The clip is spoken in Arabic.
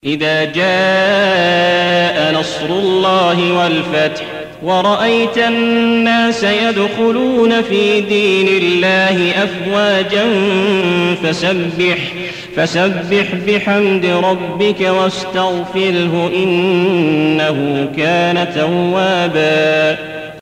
إذا جاء نصر الله والفتح ورأيت الناس يدخلون في دين الله أفواجا فسبح بحمد ربك واستغفره إنه كان توابا.